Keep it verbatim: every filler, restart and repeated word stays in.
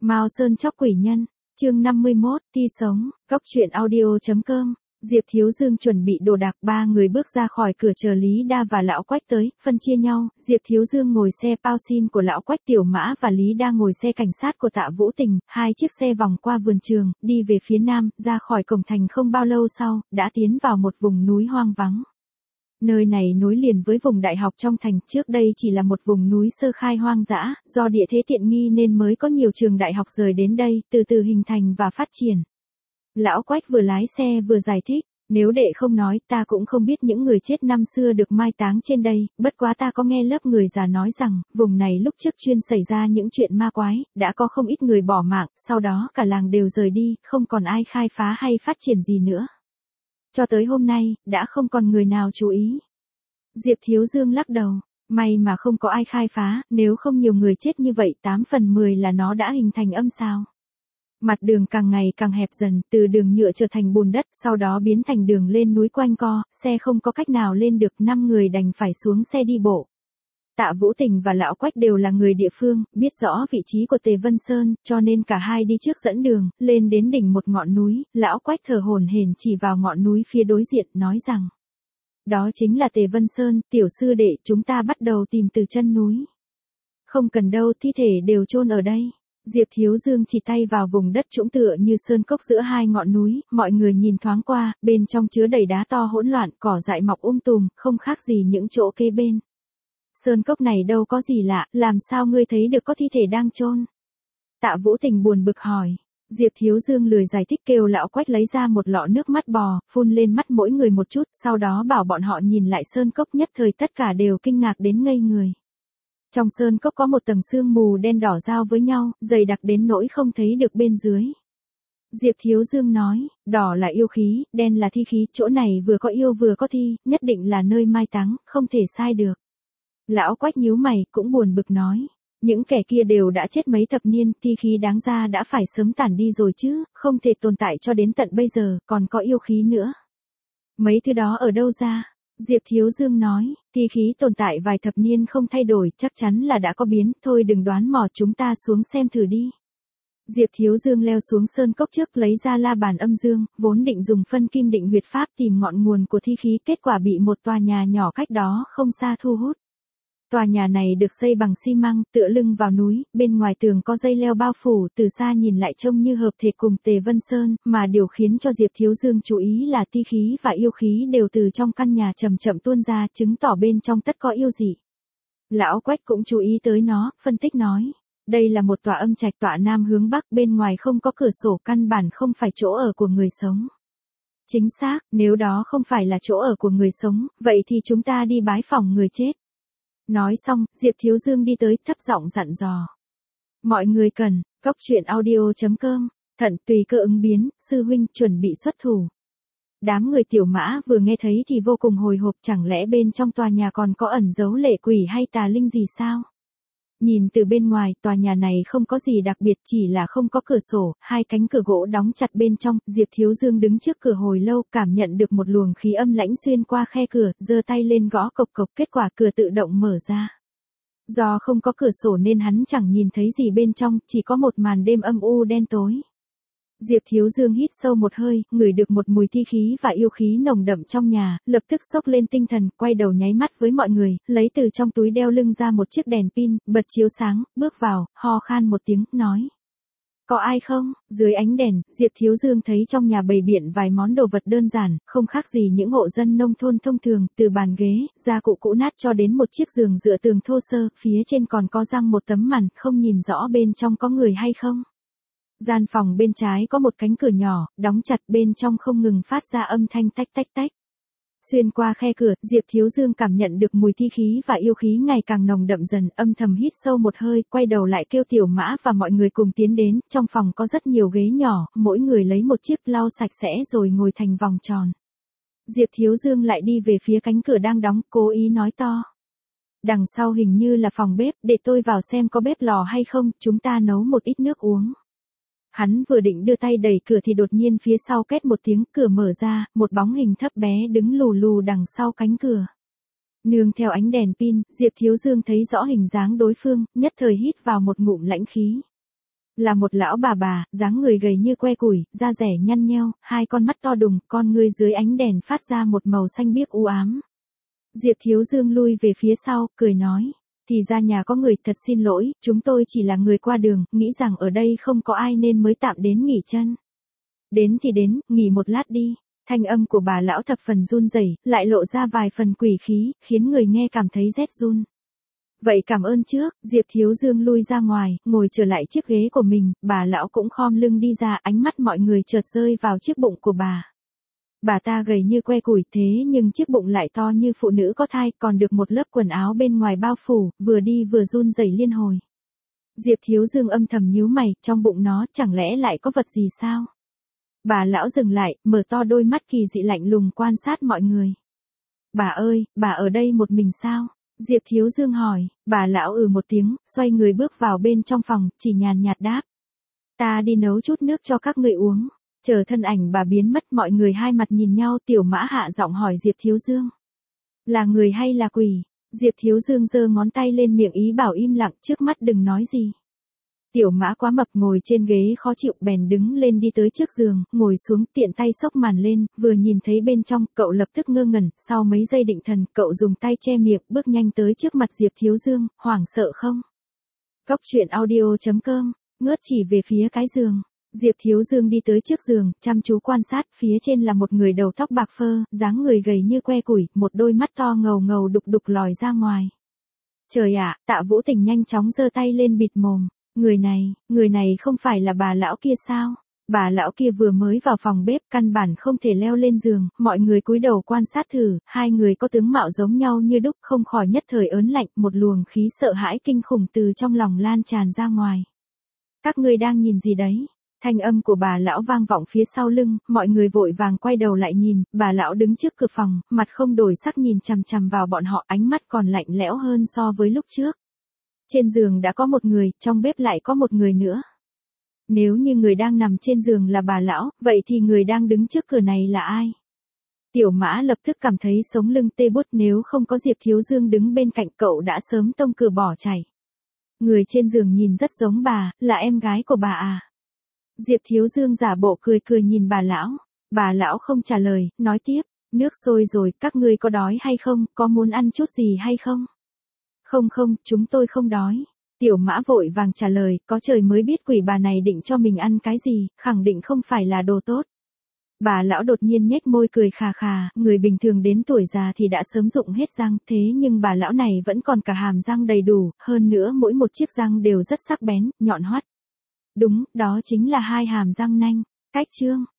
Mao Sơn chóc quỷ nhân, chương năm mươi mốt, Ti sống, Cóc truyện audio chấm com. Diệp Thiếu Dương chuẩn bị đồ đạc, ba người bước ra khỏi cửa chờ Lý Đa và Lão Quách tới, phân chia nhau, Diệp Thiếu Dương ngồi xe Pao Xin của Lão Quách, Tiểu Mã và Lý Đa ngồi xe cảnh sát của Tạ Vũ Tình, hai chiếc xe vòng qua vườn trường, đi về phía nam, ra khỏi cổng thành không bao lâu sau, đã tiến vào một vùng núi hoang vắng. Nơi này nối liền với vùng đại học trong thành, trước đây chỉ là một vùng núi sơ khai hoang dã, do địa thế tiện nghi nên mới có nhiều trường đại học rời đến đây, từ từ hình thành và phát triển. Lão Quách vừa lái xe vừa giải thích, nếu đệ không nói, ta cũng không biết những người chết năm xưa được mai táng trên đây, bất quá ta có nghe lớp người già nói rằng, vùng này lúc trước chuyên xảy ra những chuyện ma quái, đã có không ít người bỏ mạng, sau đó cả làng đều rời đi, không còn ai khai phá hay phát triển gì nữa. Cho tới hôm nay, đã không còn người nào chú ý. Diệp Thiếu Dương lắc đầu, may mà không có ai khai phá, nếu không nhiều người chết như vậy tám phần mười là nó đã hình thành âm sao. Mặt đường càng ngày càng hẹp dần, từ đường nhựa trở thành bùn đất, sau đó biến thành đường lên núi quanh co, xe không có cách nào lên được, năm người đành phải xuống xe đi bộ. Tạ Vũ Tình và Lão Quách đều là người địa phương, biết rõ vị trí của Tề Vân Sơn, cho nên cả hai đi trước dẫn đường, lên đến đỉnh một ngọn núi, Lão Quách thở hổn hển chỉ vào ngọn núi phía đối diện, nói rằng, đó chính là Tề Vân Sơn, tiểu sư đệ, chúng ta bắt đầu tìm từ chân núi. Không cần đâu, thi thể đều chôn ở đây. Diệp Thiếu Dương chỉ tay vào vùng đất trũng tựa như sơn cốc giữa hai ngọn núi, mọi người nhìn thoáng qua, bên trong chứa đầy đá to hỗn loạn, cỏ dại mọc um tùm, không khác gì những chỗ kế bên. Sơn cốc này đâu có gì lạ, làm sao ngươi thấy được có thi thể đang chôn? Tạ Vũ Tình buồn bực hỏi. Diệp Thiếu Dương lười giải thích, kêu Lão Quách lấy ra một lọ nước mắt bò, phun lên mắt mỗi người một chút, sau đó bảo bọn họ nhìn lại sơn cốc, nhất thời tất cả đều kinh ngạc đến ngây người. Trong sơn cốc có một tầng sương mù đen đỏ giao với nhau, dày đặc đến nỗi không thấy được bên dưới. Diệp Thiếu Dương nói, đỏ là yêu khí, đen là thi khí, chỗ này vừa có yêu vừa có thi, nhất định là nơi mai táng, không thể sai được. Lão Quách nhíu mày, cũng buồn bực nói, những kẻ kia đều đã chết mấy thập niên, thi khí đáng ra đã phải sớm tản đi rồi chứ, không thể tồn tại cho đến tận bây giờ, còn có yêu khí nữa. Mấy thứ đó ở đâu ra? Diệp Thiếu Dương nói, thi khí tồn tại vài thập niên không thay đổi, chắc chắn là đã có biến, thôi đừng đoán mò, chúng ta xuống xem thử đi. Diệp Thiếu Dương leo xuống sơn cốc trước, lấy ra la bàn âm dương, vốn định dùng phân kim định huyệt pháp tìm ngọn nguồn của thi khí, kết quả bị một tòa nhà nhỏ cách đó không xa thu hút. Tòa nhà này được xây bằng xi măng, tựa lưng vào núi, bên ngoài tường có dây leo bao phủ, từ xa nhìn lại trông như hợp thể cùng Tề Vân Sơn, mà điều khiến cho Diệp Thiếu Dương chú ý là thi khí và yêu khí đều từ trong căn nhà chậm chậm tuôn ra, chứng tỏ bên trong tất có yêu dị. Lão Quách cũng chú ý tới nó, phân tích nói, đây là một tòa âm trạch tọa nam hướng bắc, bên ngoài không có cửa sổ, căn bản không phải chỗ ở của người sống. Chính xác, nếu đó không phải là chỗ ở của người sống, vậy thì chúng ta đi bái phỏng người chết. Nói xong, Diệp Thiếu Dương đi tới, thấp giọng dặn dò. Mọi người cần, Cóc truyện audio chấm com, thận tùy cơ ứng biến, sư huynh chuẩn bị xuất thủ. Đám người Tiểu Mã vừa nghe thấy thì vô cùng hồi hộp, chẳng lẽ bên trong tòa nhà còn có ẩn giấu lệ quỷ hay tà linh gì sao? Nhìn từ bên ngoài, tòa nhà này không có gì đặc biệt, chỉ là không có cửa sổ, hai cánh cửa gỗ đóng chặt bên trong, Diệp Thiếu Dương đứng trước cửa hồi lâu, cảm nhận được một luồng khí âm lãnh xuyên qua khe cửa, giơ tay lên gõ cộc cộc, kết quả cửa tự động mở ra. Do không có cửa sổ nên hắn chẳng nhìn thấy gì bên trong, chỉ có một màn đêm âm u đen tối. Diệp Thiếu Dương hít sâu một hơi, ngửi được một mùi thi khí và yêu khí nồng đậm trong nhà, lập tức xốc lên tinh thần, quay đầu nháy mắt với mọi người, lấy từ trong túi đeo lưng ra một chiếc đèn pin, bật chiếu sáng, bước vào, ho khan một tiếng, nói. Có ai không? Dưới ánh đèn, Diệp Thiếu Dương thấy trong nhà bày biện vài món đồ vật đơn giản, không khác gì những hộ dân nông thôn thông thường, từ bàn ghế, gia cụ cũ nát cho đến một chiếc giường dựa tường thô sơ, phía trên còn có răng một tấm màn, không nhìn rõ bên trong có người hay không. Gian phòng bên trái có một cánh cửa nhỏ, đóng chặt, bên trong không ngừng phát ra âm thanh tách tách tách. Xuyên qua khe cửa, Diệp Thiếu Dương cảm nhận được mùi thi khí và yêu khí ngày càng nồng đậm dần, âm thầm hít sâu một hơi, quay đầu lại kêu Tiểu Mã và mọi người cùng tiến đến, trong phòng có rất nhiều ghế nhỏ, mỗi người lấy một chiếc lau sạch sẽ rồi ngồi thành vòng tròn. Diệp Thiếu Dương lại đi về phía cánh cửa đang đóng, cố ý nói to. Đằng sau hình như là phòng bếp, để tôi vào xem có bếp lò hay không, chúng ta nấu một ít nước uống. Hắn vừa định đưa tay đẩy cửa thì đột nhiên phía sau két một tiếng, cửa mở ra, một bóng hình thấp bé đứng lù lù đằng sau cánh cửa. Nương theo ánh đèn pin, Diệp Thiếu Dương thấy rõ hình dáng đối phương, nhất thời hít vào một ngụm lãnh khí. Là một lão bà bà, dáng người gầy như que củi, da dẻ nhăn nheo, hai con mắt to đùng, con ngươi dưới ánh đèn phát ra một màu xanh biếc u ám. Diệp Thiếu Dương lui về phía sau, cười nói. Thì ra nhà có người, thật xin lỗi, chúng tôi chỉ là người qua đường, nghĩ rằng ở đây không có ai nên mới tạm đến nghỉ chân. Đến thì đến, nghỉ một lát đi. Thanh âm của bà lão thập phần run rẩy, lại lộ ra vài phần quỷ khí, khiến người nghe cảm thấy rét run. Vậy cảm ơn trước, Diệp Thiếu Dương lui ra ngoài, ngồi trở lại chiếc ghế của mình, bà lão cũng khom lưng đi ra, ánh mắt mọi người chợt rơi vào chiếc bụng của bà. Bà ta gầy như que củi thế nhưng chiếc bụng lại to như phụ nữ có thai, còn được một lớp quần áo bên ngoài bao phủ, vừa đi vừa run rẩy liên hồi. Diệp Thiếu Dương âm thầm nhíu mày, trong bụng nó chẳng lẽ lại có vật gì sao? Bà lão dừng lại, mở to đôi mắt kỳ dị lạnh lùng quan sát mọi người. Bà ơi, bà ở đây một mình sao? Diệp Thiếu Dương hỏi, bà lão ừ một tiếng, xoay người bước vào bên trong phòng, chỉ nhàn nhạt đáp. Ta đi nấu chút nước cho các người uống. Chờ thân ảnh bà biến mất, mọi người hai mặt nhìn nhau, Tiểu Mã hạ giọng hỏi Diệp Thiếu Dương. Là người hay là quỷ? Diệp Thiếu Dương giơ ngón tay lên miệng ý bảo im lặng, trước mắt đừng nói gì. Tiểu Mã quá mập ngồi trên ghế khó chịu bèn đứng lên đi tới trước giường, ngồi xuống tiện tay xốc màn lên, vừa nhìn thấy bên trong, cậu lập tức ngơ ngẩn, sau mấy giây định thần, cậu dùng tay che miệng, bước nhanh tới trước mặt Diệp Thiếu Dương, hoảng sợ không? Góc truyện audio chấm com, ngước chỉ về phía cái giường. Diệp Thiếu Dương đi tới trước giường, chăm chú quan sát, phía trên là một người đầu tóc bạc phơ, dáng người gầy như que củi, một đôi mắt to ngầu ngầu đục đục lòi ra ngoài. Trời ạ, Tạ Vũ Tình nhanh chóng giơ tay lên bịt mồm. Người này, người này không phải là bà lão kia sao? Bà lão kia vừa mới vào phòng bếp, căn bản không thể leo lên giường, mọi người cúi đầu quan sát thử, hai người có tướng mạo giống nhau như đúc, không khỏi nhất thời ớn lạnh, một luồng khí sợ hãi kinh khủng từ trong lòng lan tràn ra ngoài. Các ngươi đang nhìn gì đấy? Thanh âm của bà lão vang vọng phía sau lưng, mọi người vội vàng quay đầu lại nhìn, bà lão đứng trước cửa phòng, mặt không đổi sắc nhìn chằm chằm vào bọn họ, ánh mắt còn lạnh lẽo hơn so với lúc trước. Trên giường đã có một người, trong bếp lại có một người nữa. Nếu như người đang nằm trên giường là bà lão, vậy thì người đang đứng trước cửa này là ai? Tiểu Mã lập tức cảm thấy sống lưng tê buốt, nếu không có Diệp Thiếu Dương đứng bên cạnh cậu đã sớm tông cửa bỏ chạy. Người trên giường nhìn rất giống bà, là em gái của bà à? Diệp Thiếu Dương giả bộ cười cười nhìn bà lão. Bà lão không trả lời, nói tiếp, nước sôi rồi, các ngươi có đói hay không, có muốn ăn chút gì hay không? Không không, chúng tôi không đói. Tiểu Mã vội vàng trả lời, có trời mới biết quỷ bà này định cho mình ăn cái gì, khẳng định không phải là đồ tốt. Bà lão đột nhiên nhếch môi cười khà khà, người bình thường đến tuổi già thì đã sớm rụng hết răng, thế nhưng bà lão này vẫn còn cả hàm răng đầy đủ, hơn nữa mỗi một chiếc răng đều rất sắc bén, nhọn hoắt. Đúng, đó chính là hai hàm răng nanh. Cách chương